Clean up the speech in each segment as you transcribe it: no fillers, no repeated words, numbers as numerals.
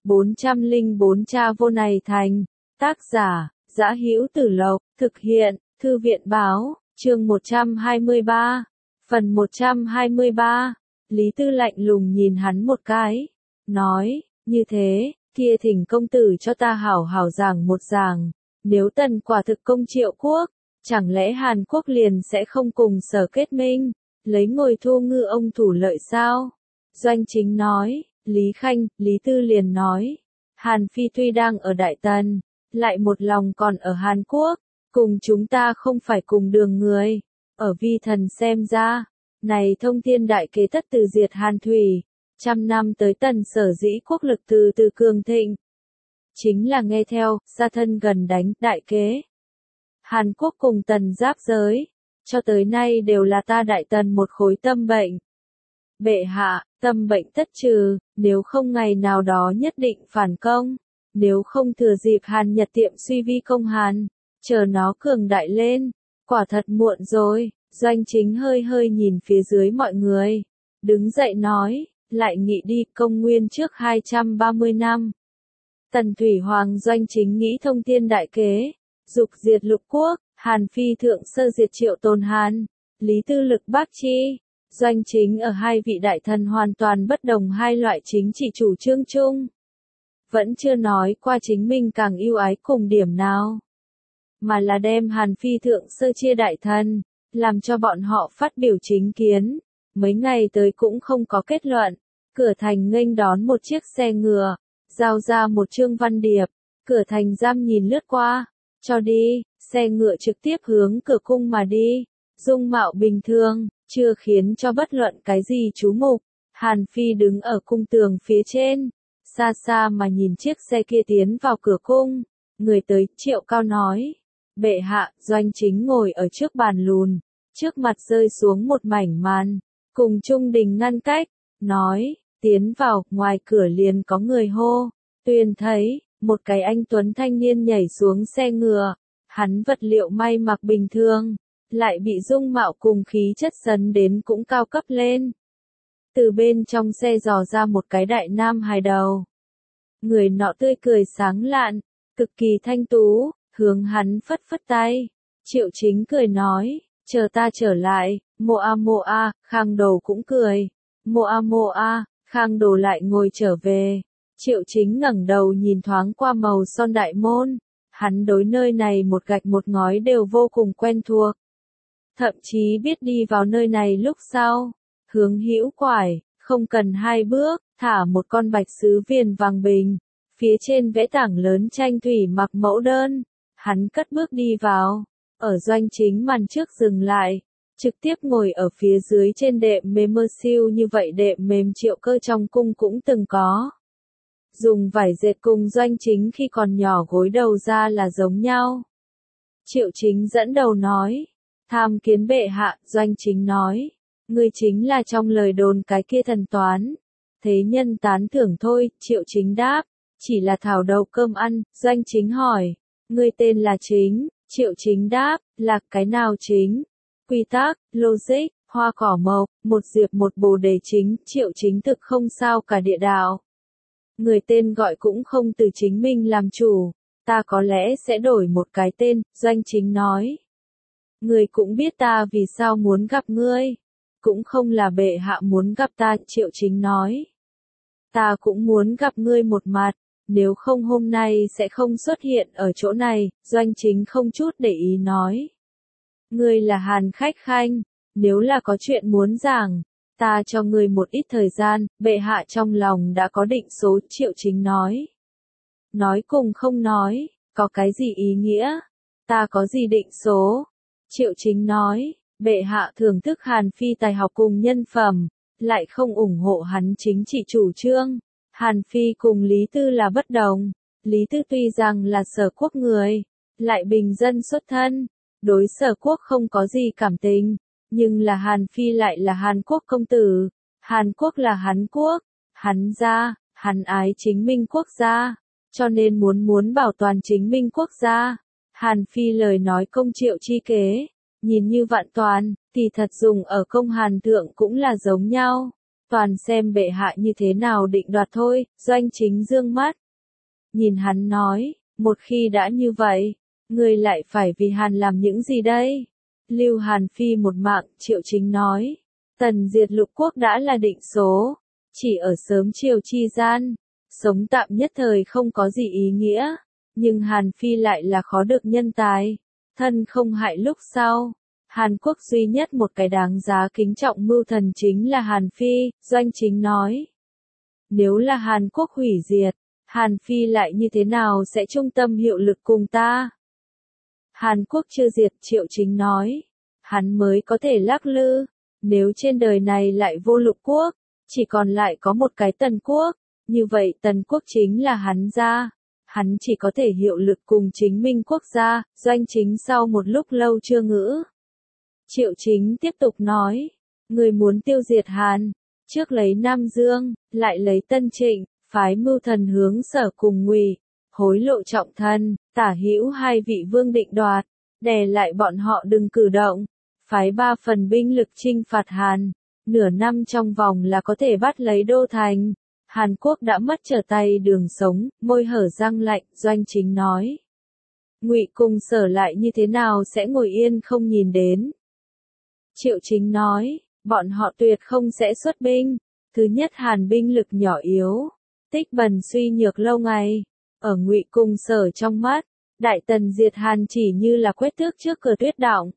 404 Cha vô này thành. Tác giả, Dã Hữu Tử Lộc, thực hiện, Thư viện Báo, chương 123, phần 123. Lý Tư lạnh lùng nhìn hắn một cái, nói, như thế, kia thỉnh công tử cho ta hảo hảo giảng một giảng, nếu Tần quả thực công Triệu quốc, chẳng lẽ Hàn Quốc liền sẽ không cùng Sở kết minh, lấy ngồi thu ngư ông thủ lợi sao? Doanh Chính nói, Lý Khanh, Lý Tư liền nói, Hàn Phi tuy đang ở Đại Tần, lại một lòng còn ở Hàn Quốc, cùng chúng ta không phải cùng đường người, ở vi thần xem ra, này thông thiên đại kế tất từ diệt Hàn Thủy, trăm năm tới Tần Sở dĩ quốc lực từ từ cường thịnh. Chính là nghe theo, gia thân gần đánh, đại kế. Hàn Quốc cùng Tần giáp giới, cho tới nay đều là ta Đại Tần một khối tâm bệnh. Bệ hạ, tâm bệnh tất trừ, nếu không ngày nào đó nhất định phản công, nếu không thừa dịp Hàn Nhật tiệm suy vi công Hàn, chờ nó cường đại lên, quả thật muộn rồi. Doanh Chính hơi hơi nhìn phía dưới mọi người, đứng dậy nói, lại nghị đi, công nguyên trước 230 năm. Tần Thủy Hoàng Doanh Chính nghĩ thông thiên đại kế, dục diệt lục quốc, Hàn Phi thượng sơ diệt Triệu Tồn Hàn, Lý Tư lực bác chi. Doanh Chính ở hai vị đại thần hoàn toàn bất đồng hai loại chính trị chủ trương chung. Vẫn chưa nói qua chính mình càng yêu ái cùng điểm nào, mà là đem Hàn Phi thượng sơ chia đại thần, làm cho bọn họ phát biểu chính kiến. Mấy ngày tới cũng không có kết luận, cửa thành nghênh đón một chiếc xe ngựa, giao ra một chương văn điệp, cửa thành giam nhìn lướt qua, cho đi, xe ngựa trực tiếp hướng cửa cung mà đi, dung mạo bình thường, chưa khiến cho bất luận cái gì chú mục. Hàn Phi đứng ở cung tường phía trên, xa xa mà nhìn chiếc xe kia tiến vào cửa cung, người tới, Triệu Cao nói, bệ hạ. Doanh Chính ngồi ở trước bàn lùn, trước mặt rơi xuống một mảnh màn, cùng trung đình ngăn cách, nói, tiến vào. Ngoài cửa liền có người hô, Tuyền thấy, một cái anh tuấn thanh niên nhảy xuống xe ngựa, hắn vật liệu may mặc bình thường, lại bị dung mạo cùng khí chất sấn đến cũng cao cấp lên. Từ bên trong xe dò ra một cái đại nam hài đầu. Người nọ tươi cười sáng lạn, cực kỳ thanh tú, hướng hắn phất phất tay. Triệu Chính cười nói, chờ ta trở lại. Mộ a, Khang Đồ cũng cười. Mộ a, Khang Đồ lại ngồi trở về. Triệu Chính ngẩng đầu nhìn thoáng qua màu son đại môn, hắn đối nơi này một gạch một ngói đều vô cùng quen thuộc. Thậm chí biết đi vào nơi này lúc sau, hướng hữu quải, không cần 2 bước, thả một con bạch sứ viền vàng bình, phía trên vẽ tảng lớn tranh thủy mặc mẫu đơn, hắn cất bước đi vào, ở Doanh Chính màn trước dừng lại, trực tiếp ngồi ở phía dưới trên đệm mềm mơ siêu như vậy. Đệm mềm Triệu Cơ trong cung cũng từng có. Dùng vải dệt cùng Doanh Chính khi còn nhỏ gối đầu ra là giống nhau. Triệu Chính dẫn đầu nói, tham kiến bệ hạ. Doanh Chính nói, ngươi chính là trong lời đồn cái kia thần toán. Thế nhân tán thưởng thôi. Triệu Chính đáp, chỉ là thảo đầu cơm ăn. Doanh Chính hỏi, ngươi tên là Chính. Triệu Chính đáp, là cái nào chính? Quy tắc, logic, hoa cỏ mộc, một diệp một bồ đề chính. Triệu Chính thực không sao cả địa đạo. Người tên gọi cũng không từ chính mình làm chủ, ta có lẽ sẽ đổi một cái tên. Doanh Chính nói, ngươi cũng biết ta vì sao muốn gặp ngươi, cũng không là bệ hạ muốn gặp ta. Triệu Chính nói, ta cũng muốn gặp ngươi một mặt, nếu không hôm nay sẽ không xuất hiện ở chỗ này. Doanh Chính không chút để ý nói, ngươi là Hàn Khách Khanh, nếu là có chuyện muốn giảng, ta cho ngươi một ít thời gian. Bệ hạ trong lòng đã có định số. Triệu Chính nói cùng không nói, có cái gì ý nghĩa, ta có gì định số. Triệu Chính nói, bệ hạ thưởng thức Hàn Phi tài học cùng nhân phẩm, lại không ủng hộ hắn chính trị chủ trương. Hàn Phi cùng Lý Tư là bất đồng, Lý Tư tuy rằng là Sở quốc người, lại bình dân xuất thân, đối Sở quốc không có gì cảm tình, nhưng là Hàn Phi lại là Hàn Quốc công tử, Hàn Quốc là hắn quốc, hắn gia, hắn ái chính minh quốc gia, cho nên muốn bảo toàn chính minh quốc gia. Hàn Phi lời nói công Triệu chi kế, nhìn như vạn toàn, thì thật dùng ở công Hàn thượng cũng là giống nhau. toàn xem bệ hạ như thế nào định đoạt thôi. Doanh Chính dương mắt, nhìn hắn nói, một khi đã như vậy, ngươi lại phải vì Hàn làm những gì đây? Lưu Hàn phi một mạng, Triệu Chính nói, tần diệt lục quốc đã là định số, chỉ ở sớm chiều chi gian, sống tạm nhất thời không có gì ý nghĩa, nhưng Hàn phi lại là khó được nhân tài, thân không hại lúc sau. Hàn Quốc duy nhất một cái đáng giá kính trọng mưu thần chính là Hàn Phi, Doanh Chính nói. Nếu là Hàn Quốc hủy diệt, Hàn Phi lại như thế nào sẽ trung tâm hiệu lực cùng ta? Hàn Quốc chưa diệt, Triệu Chính nói. Hắn mới có thể lắc lư. Nếu trên đời này lại vô lục quốc, chỉ còn lại có một cái Tần Quốc, như vậy Tần Quốc chính là hắn gia. Hắn chỉ có thể hiệu lực cùng chính minh quốc gia. Doanh Chính sau một lúc lâu chưa ngữ. Triệu Chính tiếp tục nói, người muốn tiêu diệt Hàn, trước lấy Nam Dương, lại lấy Tân Trịnh, phái mưu thần hướng Sở cùng Ngụy, hối lộ Trọng Thần, Tả Hữu hai vị vương định đoạt, đè lại bọn họ đừng cử động, phái 3 phần binh lực chinh phạt Hàn, nửa năm trong vòng là có thể bắt lấy đô thành. Hàn Quốc đã mất trở tay đường sống, môi hở răng lạnh, Doanh Chính nói. Ngụy cùng Sở lại như thế nào sẽ ngồi yên không nhìn đến? Triệu Chính nói, bọn họ tuyệt không sẽ xuất binh. Thứ nhất, Hàn binh lực nhỏ yếu, tích bần suy nhược lâu ngày. Ở Ngụy cùng Sở trong mắt, Đại Tần diệt Hàn chỉ như là quét tước trước cửa tuyết động.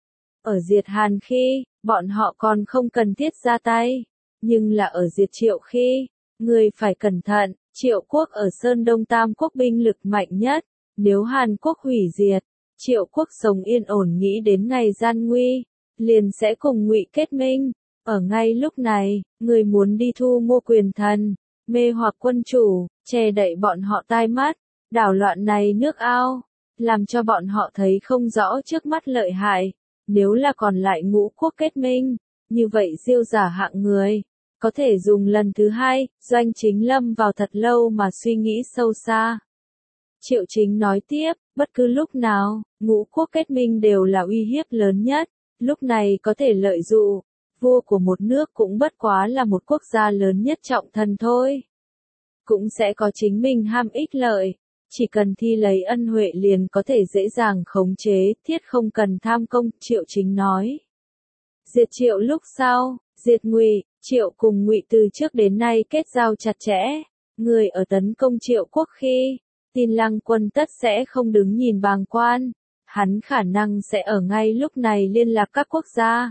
Ở diệt Hàn khi, bọn họ còn không cần thiết ra tay. Nhưng là ở diệt Triệu khi, người phải cẩn thận, Triệu quốc ở Sơn Đông Tam quốc binh lực mạnh nhất. Nếu Hàn Quốc hủy diệt, Triệu quốc sống yên ổn nghĩ đến ngày gian nguy, liền sẽ cùng Ngụy kết minh. Ở ngay lúc này, người muốn đi thu mua quyền thần, mê hoặc quân chủ, che đậy bọn họ tai mắt, đảo loạn này nước ao, làm cho bọn họ thấy không rõ trước mắt lợi hại. Nếu là còn lại ngũ quốc kết minh, như vậy diêu giả hạng người, có thể dùng lần thứ hai. Doanh Chính lâm vào thật lâu mà suy nghĩ sâu xa. Triệu Chính nói tiếp, bất cứ lúc nào, ngũ quốc kết minh đều là uy hiếp lớn nhất. Lúc này có thể lợi dụng, vua của một nước cũng bất quá là một quốc gia lớn nhất trọng thần thôi. Cũng sẽ có chính mình ham ích lợi, chỉ cần thi lấy ân huệ liền có thể dễ dàng khống chế, thiết không cần tham công, Triệu Chính nói. Diệt Triệu lúc sau, diệt Ngụy, Triệu cùng Ngụy từ trước đến nay kết giao chặt chẽ, người ở tấn công Triệu quốc khi, Tin Lăng quân tất sẽ không đứng nhìn bàng quan. Hắn khả năng sẽ ở ngay lúc này liên lạc các quốc gia.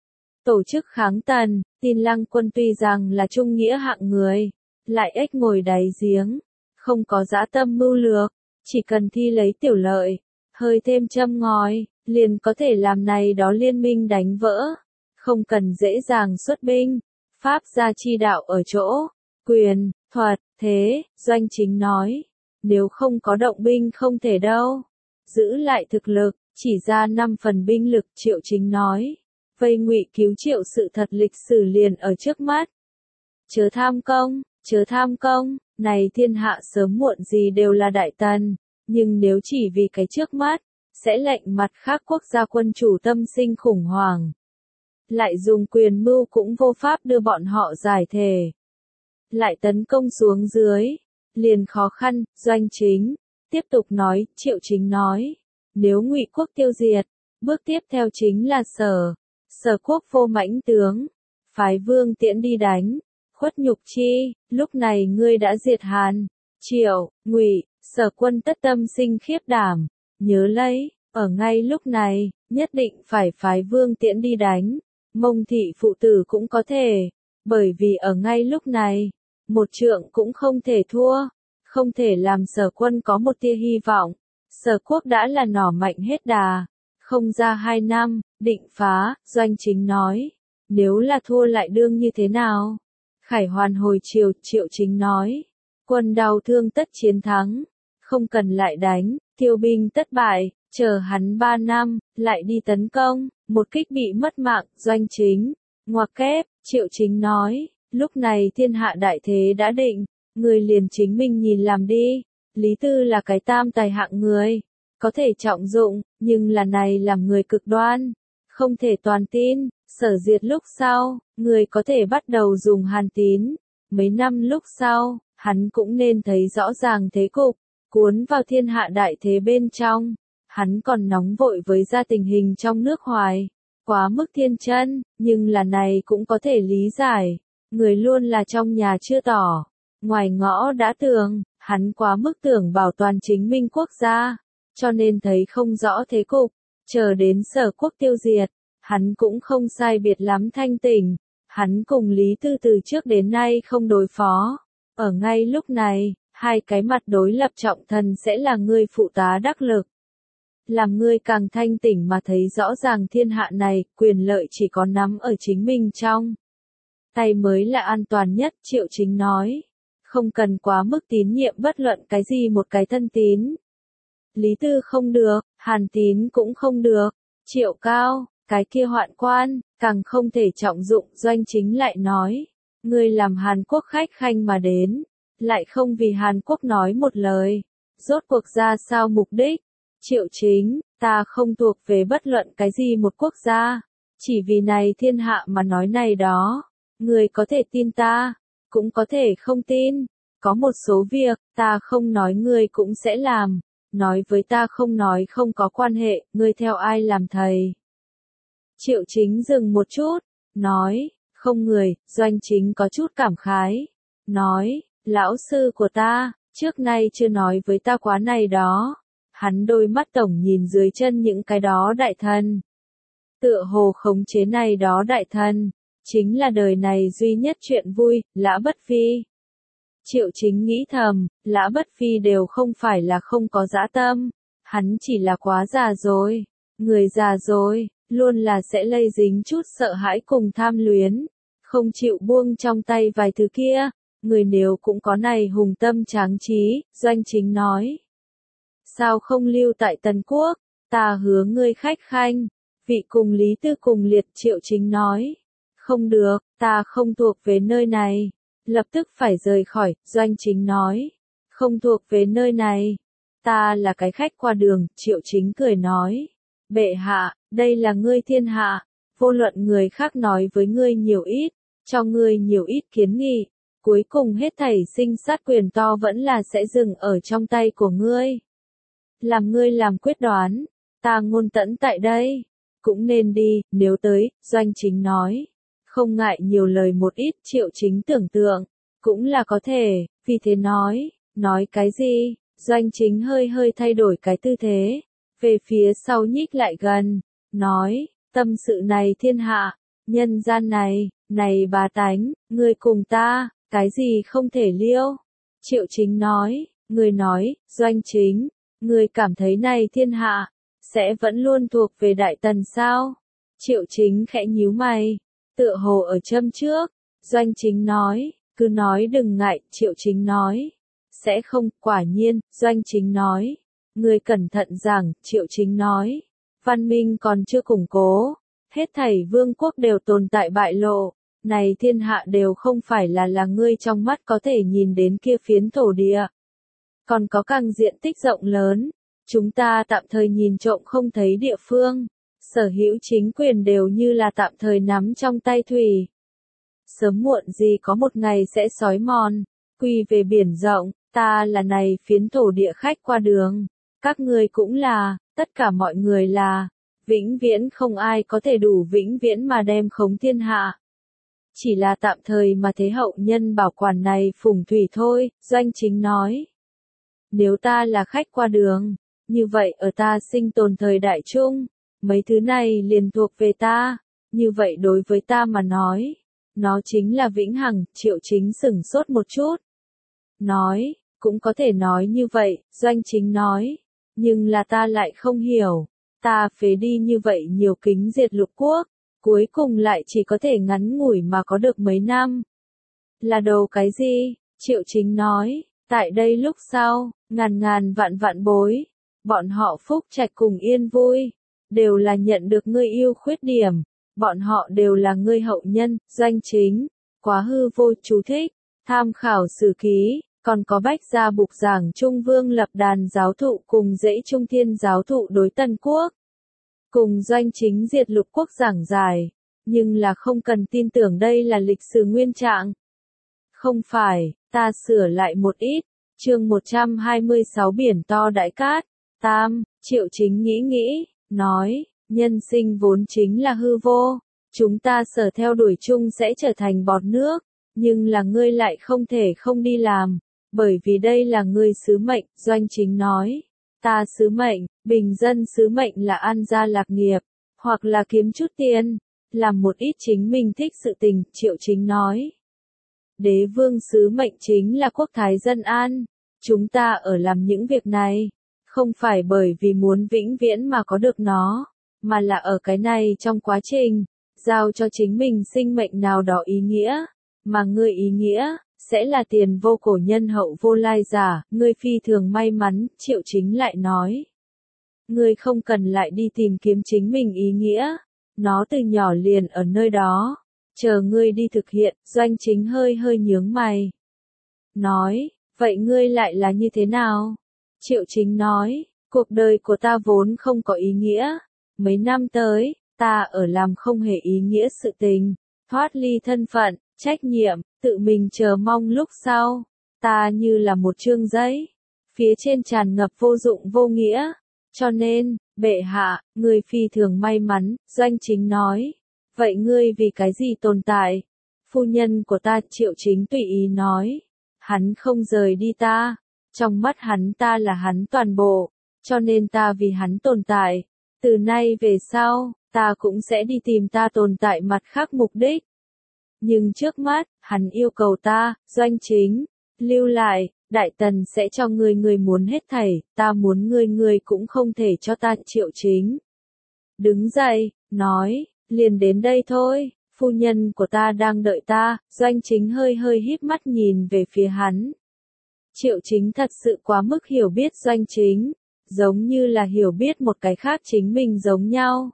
Tổ chức kháng Tần, Tin Lăng quân tuy rằng là trung nghĩa hạng người, lại ếch ngồi đáy giếng, không có dã tâm mưu lược, chỉ cần thi lấy tiểu lợi, hơi thêm châm ngòi, liền có thể làm này đó liên minh đánh vỡ, không cần dễ dàng xuất binh. Pháp gia chi đạo ở chỗ, quyền, thuật, thế, Doanh Chính nói, nếu không có động binh không thể đâu. Giữ lại thực lực, chỉ ra 5 phần binh lực, Triệu Chính nói. Vây Ngụy cứu Triệu sự thật lịch sử liền ở trước mắt. Chớ tham công, này thiên hạ sớm muộn gì đều là Đại Tần, nhưng nếu chỉ vì cái trước mắt, sẽ lệnh mặt khác quốc gia quân chủ tâm sinh khủng hoảng. Lại dùng quyền mưu cũng vô pháp đưa bọn họ giải thể. Lại tấn công xuống dưới, liền khó khăn. Doanh Chính tiếp tục nói, Triệu Chính nói, nếu Ngụy quốc tiêu diệt, bước tiếp theo chính là Sở quốc vô mãnh tướng, phái Vương Tiễn đi đánh, khuất nhục chi. Lúc này ngươi đã diệt Hàn, Triệu, Ngụy, Sở quân tất tâm sinh khiếp đảm. Nhớ lấy, ở ngay lúc này, nhất định phải phái Vương Tiễn đi đánh. Mông thị phụ tử cũng có thể, bởi vì ở ngay lúc này, một trượng cũng không thể thua, không thể làm Sở quân có một tia hy vọng. Sở quốc đã là nỏ mạnh hết đà, không ra 2 năm, định phá. Doanh Chính nói, nếu là thua lại đương như thế nào? Khải hoàn hồi triều, Triệu Chính nói, quân đau thương tất chiến thắng, không cần lại đánh, tiêu binh tất bại, chờ hắn 3 năm, lại đi tấn công, một kích bị mất mạng. Doanh Chính, ngoặc kép, Triệu Chính nói, lúc này thiên hạ đại thế đã định, người liền chính mình nhìn làm đi. Lý Tư là cái tam tài hạng người, có thể trọng dụng, nhưng là này làm người cực đoan, không thể toàn tin. Sở Diệt lúc sau, người có thể bắt đầu dùng Hàn Tín. Mấy năm lúc sau, hắn cũng nên thấy rõ ràng thế cục, cuốn vào thiên hạ đại thế bên trong. Hắn còn nóng vội với ra tình hình trong nước hoài. Quá mức thiên chân, nhưng là này cũng có thể lý giải. Người luôn là trong nhà chưa tỏ. Ngoài ngõ đã tường, hắn quá mức tưởng bảo toàn chính minh quốc gia. Cho nên thấy không rõ thế cục. Chờ đến Sở Quốc tiêu diệt, hắn cũng không sai biệt lắm thanh tỉnh. Hắn cùng Lý Tư từ trước đến nay không đối phó. Ở ngay lúc này, hai cái mặt đối lập trọng thần sẽ là người phụ tá đắc lực. Làm ngươi càng thanh tỉnh mà thấy rõ ràng thiên hạ này, quyền lợi chỉ có nắm ở chính mình trong tay mới là an toàn nhất, Triệu Chính nói. Không cần quá mức tín nhiệm bất luận cái gì một cái thân tín. Lý Tư không được, Hàn Tín cũng không được, Triệu Cao, cái kia hoạn quan, càng không thể trọng dụng. Doanh Chính lại nói, ngươi làm Hàn Quốc khách khanh mà đến, lại không vì Hàn Quốc nói một lời, rốt cuộc ra sao mục đích? Triệu Chính, ta không thuộc về bất luận cái gì một quốc gia, chỉ vì này thiên hạ mà nói này đó, người có thể tin ta, cũng có thể không tin, có một số việc, ta không nói ngươi cũng sẽ làm, nói với ta không nói không có quan hệ, ngươi theo ai làm thầy. Triệu Chính dừng một chút, nói, không người. Doanh Chính có chút cảm khái, nói, lão sư của ta, trước nay chưa nói với ta quá này đó. Hắn đôi mắt tổng nhìn dưới chân những cái đó đại thần. Tựa hồ khống chế này đó đại thần, chính là đời này duy nhất chuyện vui, Lã Bất Phi. Triệu Chính nghĩ thầm, Lã Bất Phi đều không phải là không có dã tâm, hắn chỉ là quá già rồi. Người già rồi, luôn là sẽ lây dính chút sợ hãi cùng tham luyến, không chịu buông trong tay vài thứ kia. Người nếu cũng có này hùng tâm tráng trí, Doanh Chính nói. Sao không lưu tại Tần Quốc, ta hứa ngươi khách khanh, vị cùng Lý Tư cùng liệt. Triệu Chính nói, không được, ta không thuộc về nơi này, lập tức phải rời khỏi. Doanh Chính nói, không thuộc về nơi này, ta là cái khách qua đường. Triệu Chính cười nói, bệ hạ, đây là ngươi thiên hạ, vô luận người khác nói với ngươi nhiều ít, cho ngươi nhiều ít kiến nghị, cuối cùng hết thảy sinh sát quyền to vẫn là sẽ dừng ở trong tay của ngươi. Làm ngươi làm quyết đoán, ta ngôn tẫn tại đây, cũng nên đi, nếu tới. Doanh Chính nói, không ngại nhiều lời một ít. Triệu Chính tưởng tượng, cũng là có thể, vì thế nói cái gì? Doanh Chính hơi hơi thay đổi cái tư thế, về phía sau nhích lại gần, nói, tâm sự này thiên hạ, nhân gian này bá tánh, ngươi cùng ta, cái gì không thể liêu? Triệu Chính nói, người nói, Doanh Chính, người cảm thấy này thiên hạ, sẽ vẫn luôn thuộc về Đại Tần sao? Triệu Chính khẽ nhíu mày, tựa hồ ở châm trước. Doanh Chính nói, cứ nói đừng ngại. Triệu Chính nói, sẽ không. Quả nhiên. Doanh Chính nói, người cẩn thận rằng. Triệu Chính nói, văn minh còn chưa củng cố, hết thảy vương quốc đều tồn tại bại lộ, này thiên hạ đều không phải là ngươi trong mắt có thể nhìn đến kia phiến thổ địa, còn có càng diện tích rộng lớn, chúng ta tạm thời nhìn trộm không thấy địa phương, sở hữu chính quyền đều như là tạm thời nắm trong tay thủy. Sớm muộn gì có một ngày sẽ xói mòn, quy về biển rộng. Ta là này phiến thổ địa khách qua đường, các ngươi cũng là, tất cả mọi người là, vĩnh viễn không ai có thể đủ vĩnh viễn mà đem khống thiên hạ. Chỉ là tạm thời mà thế hậu nhân bảo quản này phùng thủy thôi. Doanh Chính nói, nếu ta là khách qua đường, như vậy ở ta sinh tồn thời đại chung, mấy thứ này liền thuộc về ta, như vậy đối với ta mà nói, nó chính là vĩnh hằng. Triệu Chính sửng sốt một chút, nói, cũng có thể nói như vậy. Doanh Chính nói, nhưng là ta lại không hiểu, ta phế đi như vậy nhiều kính diệt lục quốc, cuối cùng lại chỉ có thể ngắn ngủi mà có được mấy năm. Là đồ cái gì? Triệu Chính nói, tại đây lúc sau, ngàn ngàn vạn vạn bối, bọn họ phúc trạch cùng yên vui, đều là nhận được ngươi yêu khuyết điểm, bọn họ đều là ngươi hậu nhân. Doanh Chính, quá hư vô. Chú thích, tham khảo sử ký, còn có Bách Gia Bục giảng Trung Vương lập đàn giáo thụ cùng dãy Trung Thiên giáo thụ đối Tần Quốc, cùng Doanh Chính diệt lục quốc giảng giải. nhưng là không cần tin tưởng đây là lịch sử nguyên trạng. Không phải, ta sửa lại một ít. Chương 126 biển to đại cát. Tam, Triệu Chính nghĩ, nói, nhân sinh vốn chính là hư vô. Chúng ta sở theo đuổi chung sẽ trở thành bọt nước, nhưng là ngươi lại không thể không đi làm, bởi vì đây là ngươi sứ mệnh, Doanh Chính nói. Ta sứ mệnh, bình dân sứ mệnh là an gia lạc nghiệp, hoặc là kiếm chút tiền, làm một ít chính mình thích sự tình, Triệu Chính nói. Đế vương sứ mệnh chính là quốc thái dân an, chúng ta ở làm những việc này, không phải bởi vì muốn vĩnh viễn mà có được nó, mà là ở cái này trong quá trình, giao cho chính mình sinh mệnh nào đó ý nghĩa, mà ngươi ý nghĩa, sẽ là tiền vô cổ nhân hậu vô lai giả, ngươi phi thường may mắn, Triệu Chính lại nói. Ngươi không cần lại đi tìm kiếm chính mình ý nghĩa, nó từ nhỏ liền ở nơi đó, chờ ngươi đi thực hiện, Doanh Chính hơi nhướng mày. Nói, vậy ngươi lại là như thế nào? Triệu Chính nói, cuộc đời của ta vốn không có ý nghĩa, mấy năm tới, ta ở làm không hề ý nghĩa sự tình, thoát ly thân phận, trách nhiệm, tự mình chờ mong lúc sau, ta như là một chương giấy, phía trên tràn ngập vô dụng vô nghĩa, cho nên, bệ hạ, ngươi phi thường may mắn, Doanh Chính nói, vậy ngươi vì cái gì tồn tại? Phu nhân của ta, Triệu Chính tùy ý nói, hắn không rời đi ta, trong mắt hắn ta là hắn toàn bộ, cho nên ta vì hắn tồn tại, từ nay về sau, ta cũng sẽ đi tìm ta tồn tại mặt khác mục đích. Nhưng trước mắt, hắn yêu cầu ta, Doanh Chính, lưu lại, Đại Tần sẽ cho ngươi muốn hết thảy, ta muốn ngươi cũng không thể cho ta, Triệu Chính. Đứng dậy, nói, liền đến đây thôi, phu nhân của ta đang đợi ta, Doanh Chính hơi híp mắt nhìn về phía hắn. Triệu Chính thật sự quá mức hiểu biết Doanh Chính, giống như là hiểu biết một cái khác chính mình giống nhau.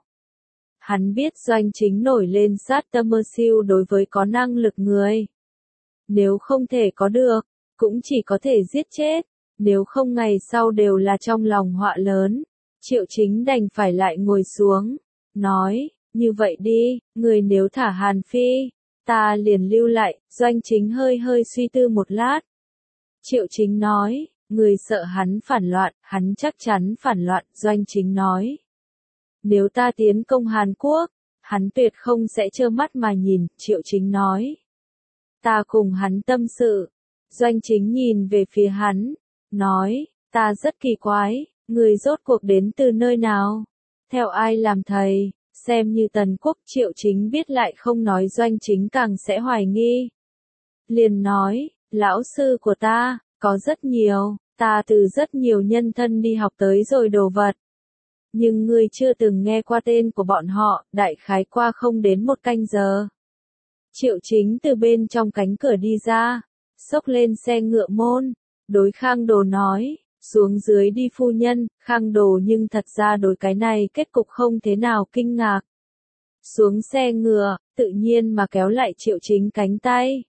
Hắn biết Doanh Chính nổi lên sát tâm mơ siêu đối với có năng lực người. Nếu không thể có được, cũng chỉ có thể giết chết, nếu không ngày sau đều là trong lòng họa lớn. Triệu Chính đành phải lại ngồi xuống, nói, như vậy đi, người nếu thả Hàn Phi, ta liền lưu lại, Doanh Chính hơi suy tư một lát. Triệu Chính nói, người sợ hắn phản loạn, hắn chắc chắn phản loạn, Doanh Chính nói. Nếu ta tiến công Hàn Quốc, hắn tuyệt không sẽ trơ mắt mà nhìn, Triệu Chính nói. Ta cùng hắn tâm sự, Doanh Chính nhìn về phía hắn, nói, ta rất kỳ quái, người rốt cuộc đến từ nơi nào, theo ai làm thầy, xem như Tần Quốc, Triệu Chính biết lại không nói, Doanh Chính càng sẽ hoài nghi. Liền nói, lão sư của ta, có rất nhiều, ta từ rất nhiều nhân thân đi học tới rồi đồ vật. Nhưng ngươi chưa từng nghe qua tên của bọn họ, đại khái qua không đến một canh giờ. Triệu Chính từ bên trong cánh cửa đi ra, xốc lên xe ngựa môn, đối Khang Đồ nói, xuống dưới đi phu nhân, Khang Đồ nhưng thật ra đối cái này kết cục không thế nào kinh ngạc. Xuống xe ngựa, tự nhiên mà kéo lại Triệu Chính cánh tay,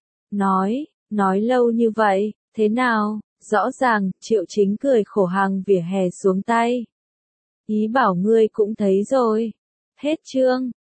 nói lâu như vậy, thế nào, rõ ràng, Triệu Chính cười khổ hàng vỉa hè xuống tay. Ý bảo ngươi cũng thấy rồi. Hết chương.